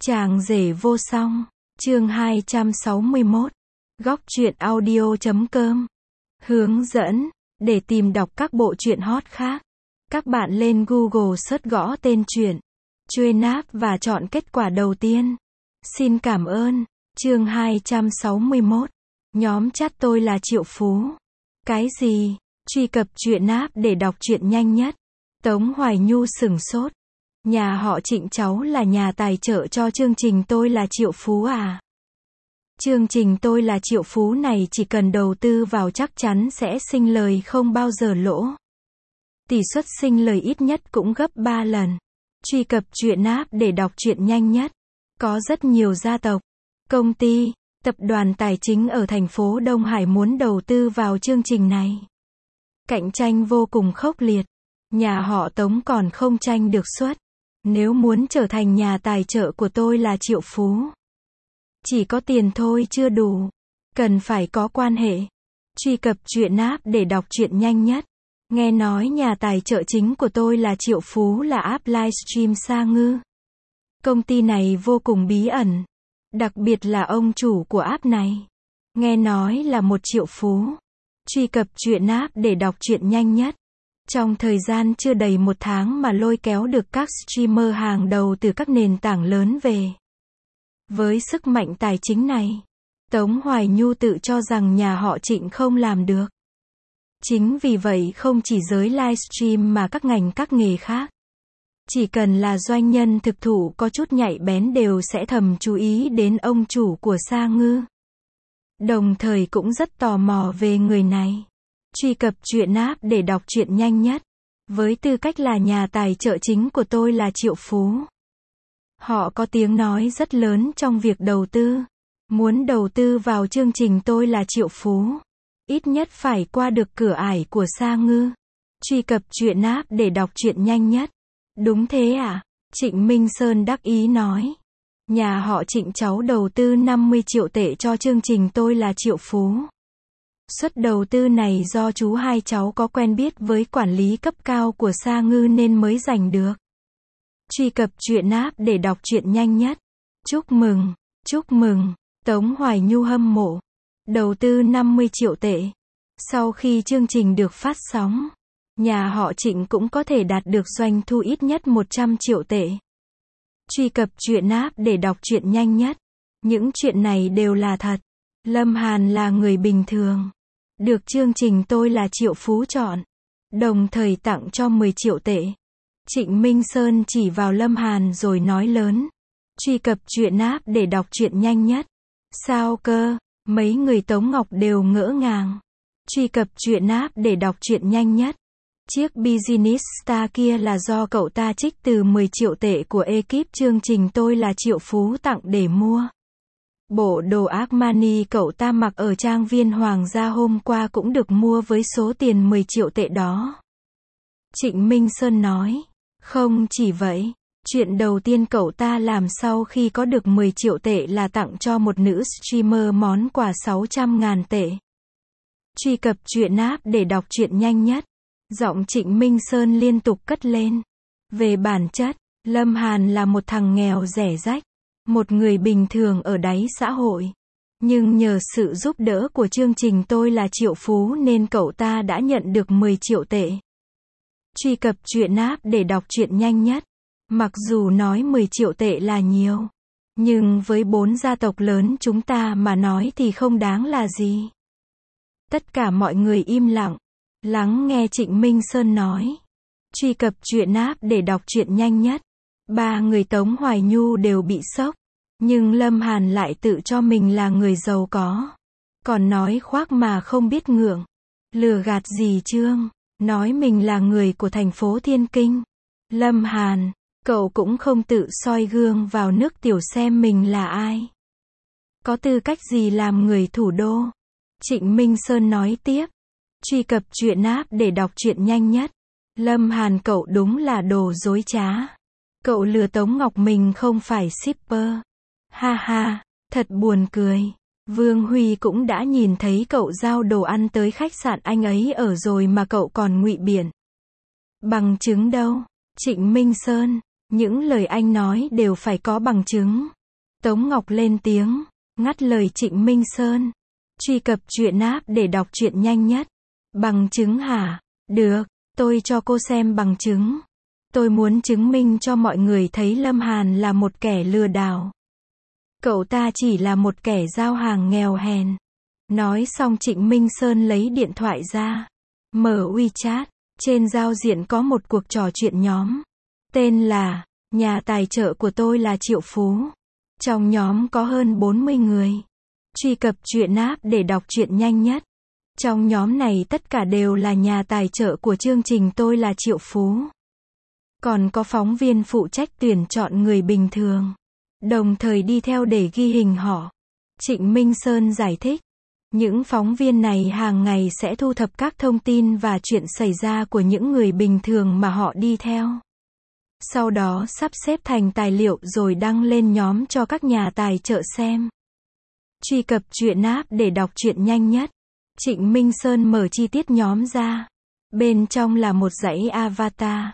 Chàng rể vô song, chương 261, góc truyện audio.com. Hướng dẫn, để tìm đọc các bộ truyện hot khác, các bạn lên Google search gõ tên truyện, truy nạp và chọn kết quả đầu tiên. Xin cảm ơn. Chương 261. Nhóm chat tôi là triệu phú. Cái gì? Truy cập truyện app để đọc truyện nhanh nhất. Tống Hoài Nhu sửng sốt. Nhà họ Trịnh cháu là nhà tài trợ cho chương trình Tôi là Triệu Phú à? Chương trình Tôi là Triệu Phú này chỉ cần đầu tư vào chắc chắn sẽ sinh lời không bao giờ lỗ. Tỷ suất sinh lời ít nhất cũng gấp 3 lần. Truy cập truyện app để đọc truyện nhanh nhất. Có rất nhiều gia tộc, công ty, tập đoàn tài chính ở thành phố Đông Hải muốn đầu tư vào chương trình này. Cạnh tranh vô cùng khốc liệt. Nhà họ Tống còn không tranh được suất. Nếu muốn trở thành nhà tài trợ của Tôi là Triệu Phú, chỉ có tiền thôi chưa đủ, cần phải có quan hệ. Truy cập truyện app để đọc truyện nhanh nhất. Nghe nói nhà tài trợ chính của Tôi là Triệu Phú là app livestream Sa Ngư. Công ty này vô cùng bí ẩn, đặc biệt là ông chủ của app này, nghe nói là một triệu phú. Truy cập truyện app để đọc truyện nhanh nhất. Trong thời gian chưa đầy 1 tháng mà lôi kéo được các streamer hàng đầu từ các nền tảng lớn về. Với sức mạnh tài chính này, Tống Hoài Nhu tự cho rằng nhà họ Trịnh không làm được. Chính vì vậy không chỉ giới livestream mà các ngành các nghề khác, chỉ cần là doanh nhân thực thụ có chút nhạy bén đều sẽ thầm chú ý đến ông chủ của Sa Ngư. Đồng thời cũng rất tò mò về người này. Truy cập truyện app để đọc truyện nhanh nhất. Với tư cách là nhà tài trợ chính của Tôi là Triệu Phú, họ có tiếng nói rất lớn trong việc đầu tư. Muốn đầu tư vào chương trình Tôi là Triệu Phú, ít nhất phải qua được cửa ải của Sa Ngư. Truy cập truyện app để đọc truyện nhanh nhất. Đúng thế à? Trịnh Minh Sơn đắc ý nói. Nhà họ Trịnh cháu đầu tư 50 triệu tệ cho chương trình Tôi là Triệu Phú. Suất đầu tư này do chú hai cháu có quen biết với quản lý cấp cao của Sa Ngư nên mới giành được. Truy cập truyện app để đọc truyện nhanh nhất. Chúc mừng, chúc mừng. Tống Hoài Nhu hâm mộ. Đầu tư 50 triệu tệ. Sau khi chương trình được phát sóng, nhà họ Trịnh cũng có thể đạt được doanh thu ít nhất 100 triệu tệ. Truy cập truyện app để đọc truyện nhanh nhất. Những chuyện này đều là thật. Lâm Hàn là người bình thường, được chương trình Tôi là Triệu Phú chọn, đồng thời tặng cho 10 triệu tệ. Trịnh Minh Sơn chỉ vào Lâm Hàn rồi nói lớn. Truy cập truyện app để đọc truyện nhanh nhất. Sao cơ? Mấy người Tống Ngọc đều ngỡ ngàng. Truy cập truyện app để đọc truyện nhanh nhất. Chiếc Business Star kia là do cậu ta trích từ 10 triệu tệ của ekip chương trình Tôi là Triệu Phú tặng để mua. Bộ đồ Armani cậu ta mặc ở trang viên Hoàng gia hôm qua cũng được mua với số tiền 10 triệu tệ đó. Trịnh Minh Sơn nói. Không chỉ vậy, chuyện đầu tiên cậu ta làm sau khi có được 10 triệu tệ là tặng cho một nữ streamer món quà 600.000 tệ. Truy cập truyện app để đọc truyện nhanh nhất. Giọng Trịnh Minh Sơn liên tục cất lên. Về bản chất, Lâm Hàn là một thằng nghèo rẻ rách, một người bình thường ở đáy xã hội. Nhưng nhờ sự giúp đỡ của chương trình Tôi là Triệu Phú nên cậu ta đã nhận được 10 triệu tệ. Truy cập truyện app để đọc truyện nhanh nhất. Mặc dù nói 10 triệu tệ là nhiều, nhưng với 4 gia tộc lớn chúng ta mà nói thì không đáng là gì. Tất cả mọi người im lặng, lắng nghe Trịnh Minh Sơn nói. Truy cập truyện app để đọc truyện nhanh nhất. 3 người Tống Hoài Nhu đều bị sốc. Nhưng Lâm Hàn lại tự cho mình là người giàu có. Còn nói khoác mà không biết ngượng. Lừa gạt gì Trương? Nói mình là người của thành phố Thiên Kinh. Lâm Hàn, cậu cũng không tự soi gương vào nước tiểu xem mình là ai. Có tư cách gì làm người thủ đô? Trịnh Minh Sơn nói tiếp. Truy cập truyện app để đọc truyện nhanh nhất. Lâm Hàn cậu đúng là đồ dối trá. Cậu lừa Tống Ngọc mình không phải shipper. Ha ha, thật buồn cười. Vương Huy cũng đã nhìn thấy cậu giao đồ ăn tới khách sạn anh ấy ở rồi mà cậu còn ngụy biện. Bằng chứng đâu? Trịnh Minh Sơn, Những lời anh nói đều phải có bằng chứng. Tống Ngọc lên tiếng, ngắt lời Trịnh Minh Sơn. Truy cập truyện app để đọc truyện nhanh nhất. Bằng chứng hả? Được, tôi cho cô xem bằng chứng. Tôi muốn chứng minh cho mọi người thấy Lâm Hàn là một kẻ lừa đảo. Cậu ta chỉ là một kẻ giao hàng nghèo hèn. Nói xong Trịnh Minh Sơn lấy điện thoại ra. Mở WeChat. Trên giao diện có một cuộc trò chuyện nhóm. Tên là, nhà tài trợ của tôi là Triệu Phú. Trong nhóm có hơn 40 người. Truy cập truyện app để đọc truyện nhanh nhất. Trong nhóm này tất cả đều là nhà tài trợ của chương trình Tôi là Triệu Phú. Còn có phóng viên phụ trách tuyển chọn người bình thường. Đồng thời đi theo để ghi hình họ. Trịnh Minh Sơn giải thích. Những phóng viên này hàng ngày sẽ thu thập các thông tin và chuyện xảy ra của những người bình thường mà họ đi theo. Sau đó sắp xếp thành tài liệu rồi đăng lên nhóm cho các nhà tài trợ xem. Truy cập truyện app để đọc truyện nhanh nhất. Trịnh Minh Sơn mở chi tiết nhóm ra. Bên trong là một dãy avatar.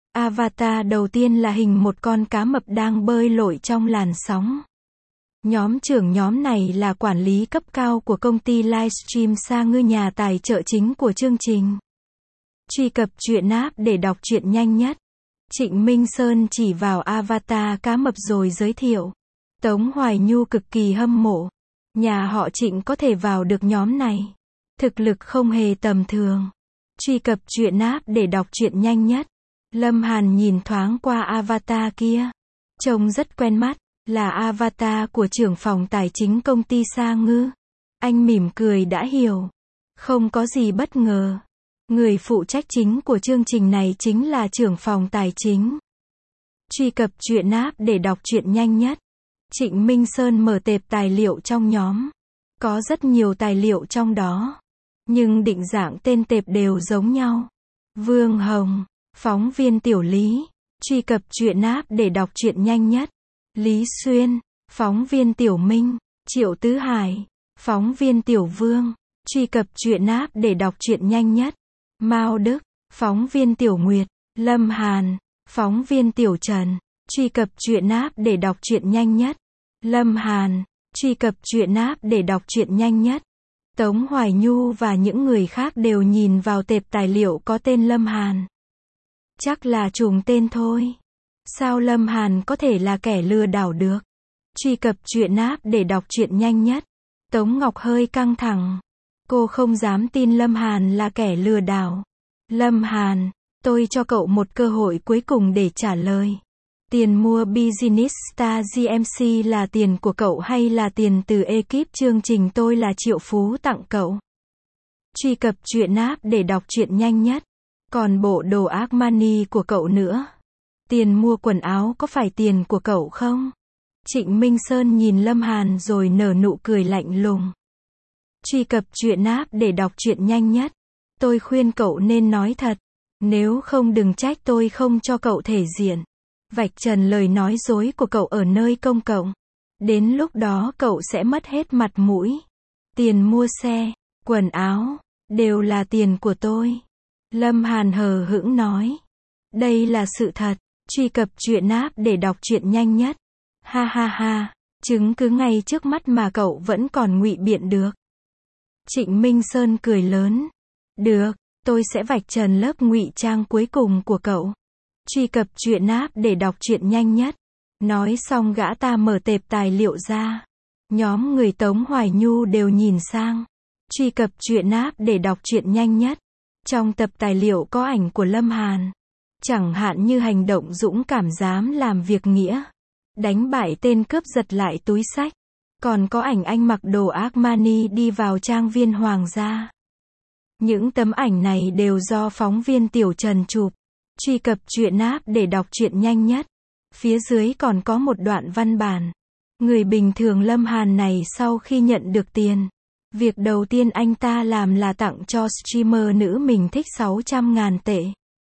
Avatar đầu tiên là hình một con cá mập đang bơi lội trong làn sóng. Nhóm trưởng nhóm này là quản lý cấp cao của công ty livestream Sa Ngư, nhà tài trợ chính của chương trình. Truy cập truyện app để đọc truyện nhanh nhất. Trịnh Minh Sơn chỉ vào avatar cá mập rồi giới thiệu. Tống Hoài Nhu cực kỳ hâm mộ. Nhà họ Trịnh có thể vào được nhóm này. Thực lực không hề tầm thường. Truy cập truyện app để đọc truyện nhanh nhất. Lâm Hàn nhìn thoáng qua avatar kia. Trông rất quen mắt. Là avatar của trưởng phòng tài chính công ty Sa Ngư. Anh mỉm cười đã hiểu. Không có gì bất ngờ. Người phụ trách chính của chương trình này chính là trưởng phòng tài chính. Truy cập truyện app để đọc truyện nhanh nhất. Trịnh Minh Sơn mở tệp tài liệu trong nhóm. Có rất nhiều tài liệu trong đó. Nhưng định dạng tên tệp đều giống nhau. Vương Hồng, phóng viên Tiểu Lý. Truy cập truyện app để đọc truyện nhanh nhất. Lý Xuyên, phóng viên Tiểu Minh. Triệu Tứ Hải, phóng viên Tiểu Vương. Truy cập truyện app để đọc truyện nhanh nhất. Mao Đức, phóng viên Tiểu Nguyệt. Lâm Hàn, phóng viên Tiểu Trần. Truy cập truyện app để đọc truyện nhanh nhất. Lâm Hàn, truy cập truyện app để đọc truyện nhanh nhất. Tống Hoài Nhu và những người khác đều nhìn vào tệp tài liệu có tên Lâm Hàn. Chắc là trùng tên thôi. Sao Lâm Hàn có thể là kẻ lừa đảo được? Truy cập truyện app để đọc truyện nhanh nhất. Tống Ngọc hơi căng thẳng. Cô không dám tin Lâm Hàn là kẻ lừa đảo. Lâm Hàn, tôi cho cậu một cơ hội cuối cùng để trả lời. Tiền mua Business Star GMC là tiền của cậu hay là tiền từ ekip chương trình Tôi là Triệu Phú tặng cậu? Truy cập truyện app để đọc truyện nhanh nhất. Còn bộ đồ Armani của cậu nữa. Tiền mua quần áo có phải tiền của cậu không? Trịnh Minh Sơn nhìn Lâm Hàn rồi nở nụ cười lạnh lùng. Truy cập truyện app để đọc truyện nhanh nhất. Tôi khuyên cậu nên nói thật. Nếu không đừng trách tôi không cho cậu thể diện. Vạch trần lời nói dối của cậu ở nơi công cộng. Đến lúc đó cậu sẽ mất hết mặt mũi. Tiền mua xe, quần áo, đều là tiền của tôi. Lâm Hàn hờ hững nói. Đây là sự thật. Truy cập truyện app để đọc truyện nhanh nhất. Ha ha ha, chứng cứ ngay trước mắt mà cậu vẫn còn ngụy biện được. Trịnh Minh Sơn cười lớn. Được, tôi sẽ vạch trần lớp ngụy trang cuối cùng của cậu. Truy cập truyện app để đọc truyện nhanh nhất. Nói xong gã ta mở tệp tài liệu ra. Nhóm người Tống Hoài Nhu đều nhìn sang. Truy cập truyện app để đọc truyện nhanh nhất. Trong tập tài liệu có ảnh của Lâm Hàn. Chẳng hạn như hành động dũng cảm dám làm việc nghĩa. Đánh bại tên cướp giật lại túi xách. Còn có ảnh anh mặc đồ Armani đi vào trang viên hoàng gia. Những tấm ảnh này đều do phóng viên Tiểu Trần chụp. Truy cập truyện app để đọc truyện nhanh nhất. Phía dưới còn có một đoạn văn bản. Người bình thường Lâm Hàn này sau khi nhận được tiền. Việc đầu tiên anh ta làm là tặng cho streamer nữ mình thích 600.000 tệ.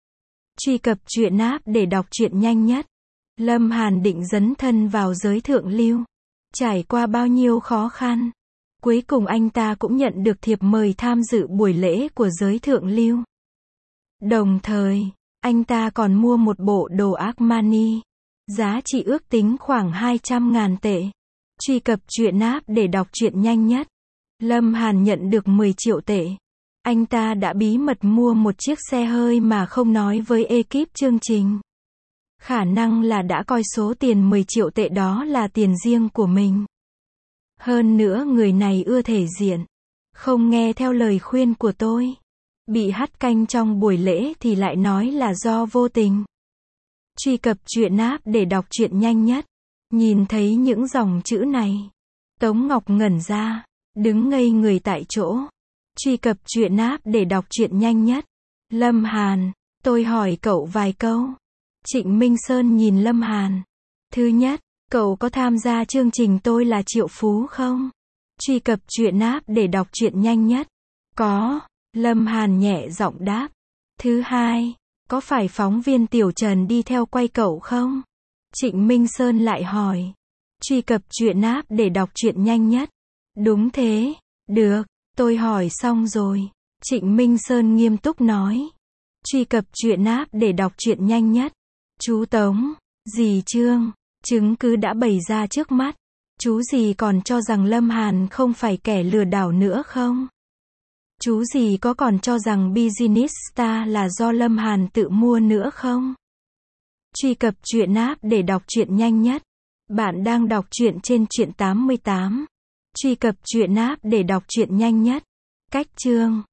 Truy cập truyện app để đọc truyện nhanh nhất. Lâm Hàn định dấn thân vào giới thượng lưu. Trải qua bao nhiêu khó khăn. Cuối cùng anh ta cũng nhận được thiệp mời tham dự buổi lễ của giới thượng lưu. Đồng thời, anh ta còn mua một bộ đồ Armani. Giá trị ước tính khoảng 200.000 tệ. Truy cập truyện app để đọc truyện nhanh nhất. Lâm Hàn nhận được 10 triệu tệ. Anh ta đã bí mật mua một chiếc xe hơi mà không nói với ekip chương trình. Khả năng là đã coi số tiền 10 triệu tệ đó là tiền riêng của mình. Hơn nữa người này ưa thể diện. Không nghe theo lời khuyên của tôi. Bị hắt canh trong buổi lễ thì lại nói là do vô tình. Truy cập truyện app để đọc truyện nhanh nhất. Nhìn thấy những dòng chữ này, Tống Ngọc ngẩn ra, đứng ngây người tại chỗ. Truy cập truyện app để đọc truyện nhanh nhất. Lâm Hàn, tôi hỏi cậu vài câu. Trịnh Minh Sơn nhìn Lâm Hàn. Thứ nhất, cậu có tham gia chương trình Tôi là Triệu Phú không? Truy cập truyện app để đọc truyện nhanh nhất. Có, Lâm Hàn nhẹ giọng đáp. Thứ hai, có phải phóng viên Tiểu Trần đi theo quay cậu không? Trịnh Minh Sơn lại hỏi. Truy cập truyện app để đọc truyện nhanh nhất. Đúng thế, được, tôi hỏi xong rồi. Trịnh Minh Sơn nghiêm túc nói. Truy cập truyện app để đọc truyện nhanh nhất. Chú Tống, dì Trương, chứng cứ đã bày ra trước mắt. Chú dì còn cho rằng Lâm Hàn không phải kẻ lừa đảo nữa không? Chú dì có còn cho rằng Business Star là do Lâm Hàn tự mua nữa không? Truy cập truyện app để đọc truyện nhanh nhất. Bạn đang đọc truyện trên truyện 88. Truy cập truyện app để đọc truyện nhanh nhất. Cách chương